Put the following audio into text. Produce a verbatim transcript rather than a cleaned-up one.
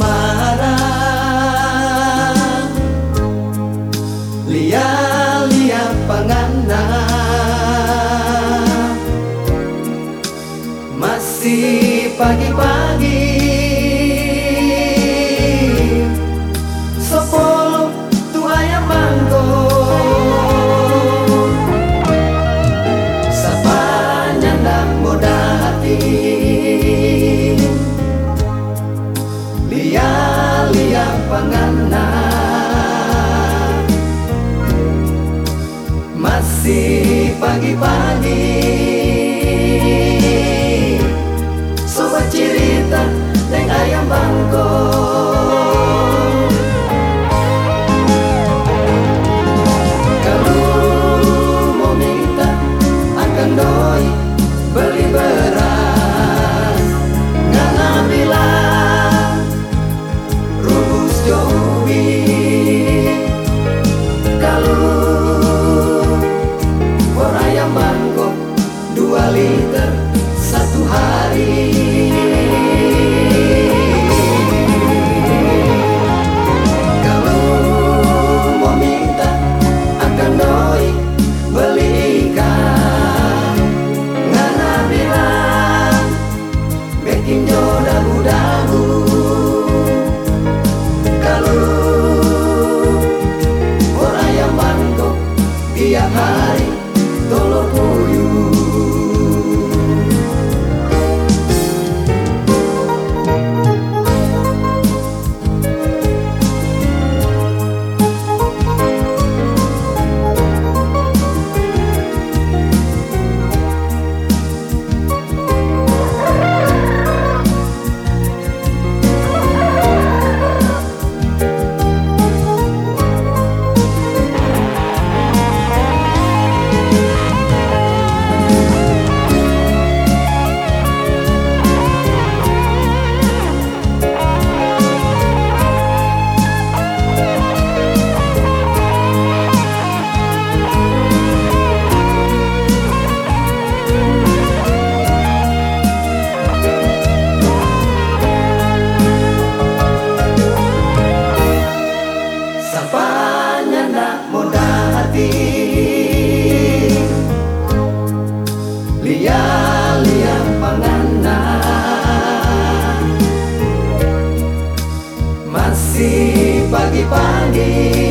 marah lia-lia pangana masih pagi-pagi sepuluh tu ayam mangko sapanya ndak muda hati lia-lia pangana masih pagi-pagi sobat cerita neng ayam bangko kalau mau minta akan doi beli beras ngana bilang rubus jowi kalau por ayam bangko dua liter satu hari. Kalau mau minta akan doi beli ikan ngana bilang bikin jo dabu-dabu. Kalau por ayam bangko tiap hari tolong kuyuh. Sapanya ndak muda hati lia-lia pangana masih pagi-pagi